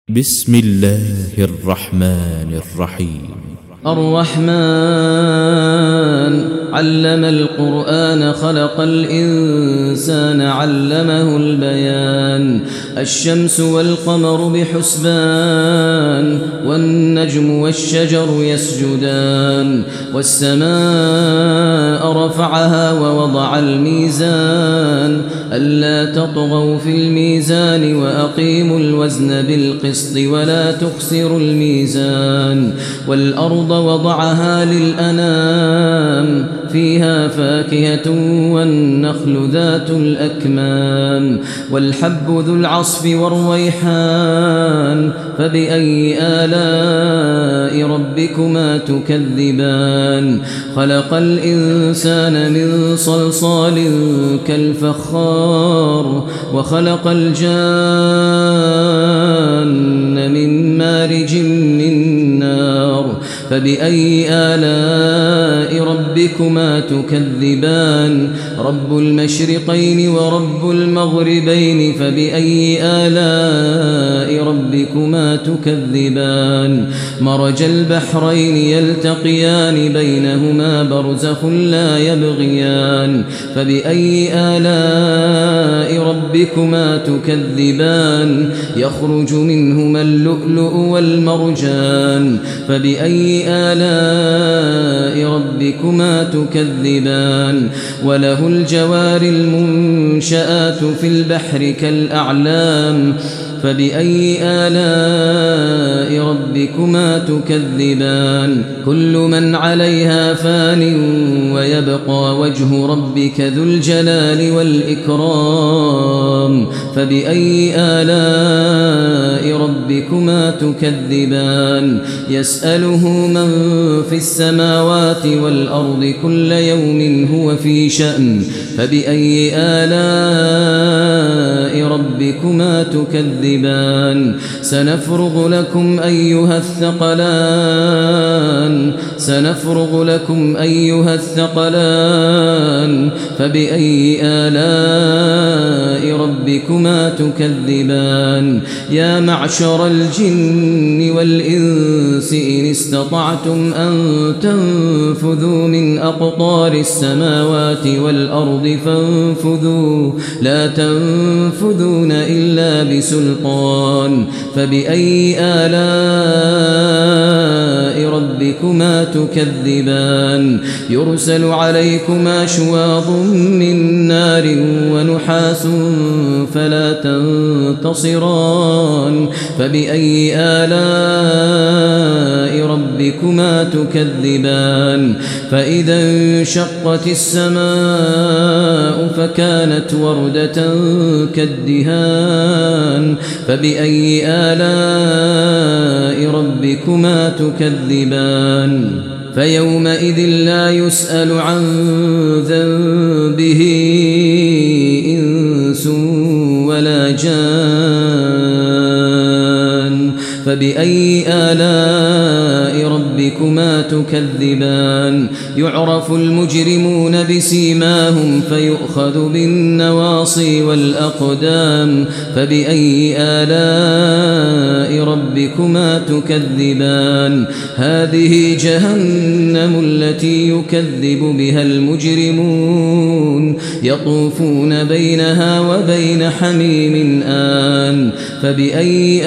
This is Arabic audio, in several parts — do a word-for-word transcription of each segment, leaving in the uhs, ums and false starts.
بسم الله الرحمن الرحيم. الرحمن علم القرآن خلق الإنسان علمه البيان. الشمس والقمر بحسبان والنجم والشجر يسجدان والسماء رفعها ووضع الميزان ألا تطغوا في الميزان وأقيموا الوزن بالقسط ولا تخسروا الميزان. والأرض وضعها للأنام فيها فاكهة والنخل ذات الأكمام والحب ذو العصف والريحان فبأي آلاء ربكما تكذبان. خلق الإنسان من صلصال كالفخار وخلق الجان من مارج من نار فبأي آلاء ربكما تكذبان. رب المشرقين ورب المغربين فبأي آلاء ربكما تكذبان. مرج البحرين يلتقيان بينهما برزخ لا يبغيان فبأي آلاء ربكما تكذبان. يخرج منهما اللؤلؤ والمرجان فبأي آلاء ربكما تكذبان. وله الجوار المنشآت في البحر كالأعلام فبأي آلاء ربكما تكذبان. كل من عليها فان ويبقى وجه ربك ذو الجلال والإكرام فبأي آلاء ربكما تكذبان. يسأله من في السماوات والأرض كل يوم هو في شأن فبأي آلاء ربكما تكذبان. سنفرغ لكم أيها الثقلان سنفرغ لكم أيها الثقلان فبأي آلاء ربكما تكذبان. يا معشر الجن والإنس إن استطعتم أن تنفذوا من أقطار السماوات والأرض فانفذوا لا تنفذون إلا بسلطان فبأي آلاء ربكما تكذبان. يرسل عليكما شواظ من نار ونحاس فلا تنتصران فبأي آلاء ربكما تكذبان. فإذا انشقت السماء فكانت وردة كالدهان فبأي آلاء ربكما تكذبان. فيومئذ لا يسأل عن ذنبه إنس ولا جان فبأي آلاء ربكما تكذبان. يعرف المجرمون بسيماهم فيؤخذ بالنواصي والأقدام فبأي آلاء ربكما تكذبان. هذه جهنم التي يكذب بها المجرمون يطوفون بينها وبين حميم آن فبأي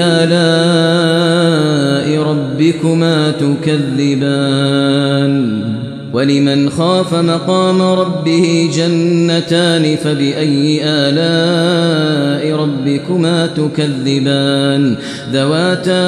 آلاء ربكما تكذبان. ولمن خاف مقام ربه جنتان فبأي آلاء ربكما تكذبان. ذواتا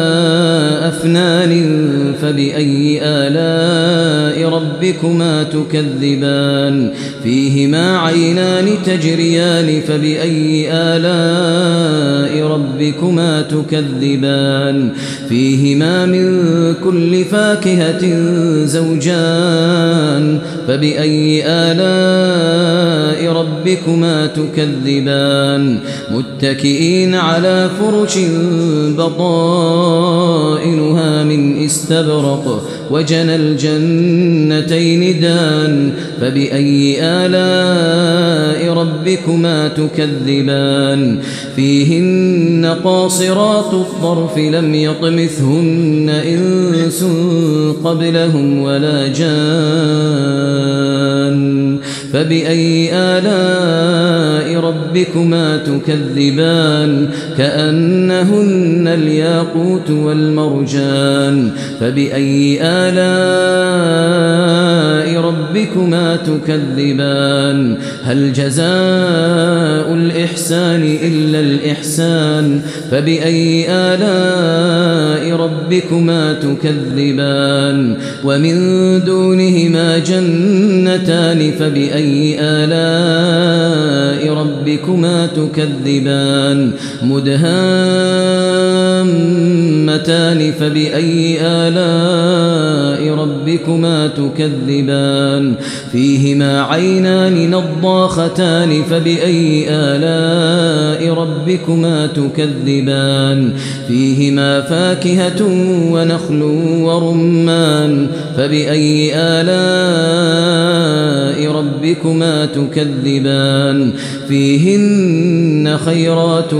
أفنان فبأي آلاء ربكما تكذبان. فيهما عينان تجريان فبأي آلاء ربكما تكذبان. فيهما من كل فاكهة زوجان فبأي آلاء ربكما تكذبان. متكئين على فرش بطائنها من استبرق وجنى الجنتين دان فبأي آلاء ربكما تكذبان فيهن قاصرات الطرف لم يطمثهن إنس قبلهم ولا جان فبأي آلاء ربكما تكذبان كأنهن الياقوت والمرجان فبأي آلاء ربكما تكذبان هل جزاء الإحسان إلا الإحسان فبأي آلاء ربكما تكذبان ومن دونهما جنتان فبأي آلاء ربكما تكذبان مدهامتان فبأي آلاء ربكما تكذبان فيهما عينان نضاختان فبأي آلاء ربكما تكذبان فيهما فاكهة ونخل ورمان فبأي آلاء ربكما تكذبان فيهن خيرات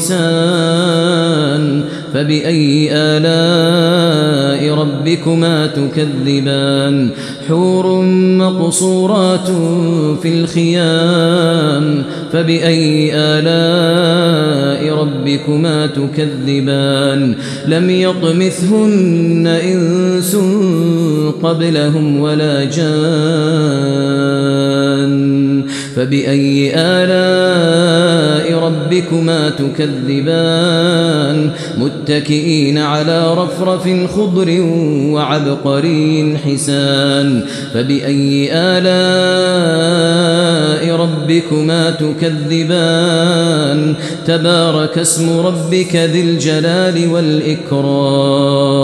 حسان فبأي آلاء ربكما تكذبان حور مقصورات في الخيام فبأي آلاء ربكما تكذبان لم يطمثهن إنس قبلهم ولا جان فبأي آلاء ربكما تكذبان متكئين على رفرف خضر وعبقري حسان فبأي آلاء ربكما تكذبان تبارك اسم ربك ذي الجلال والإكرام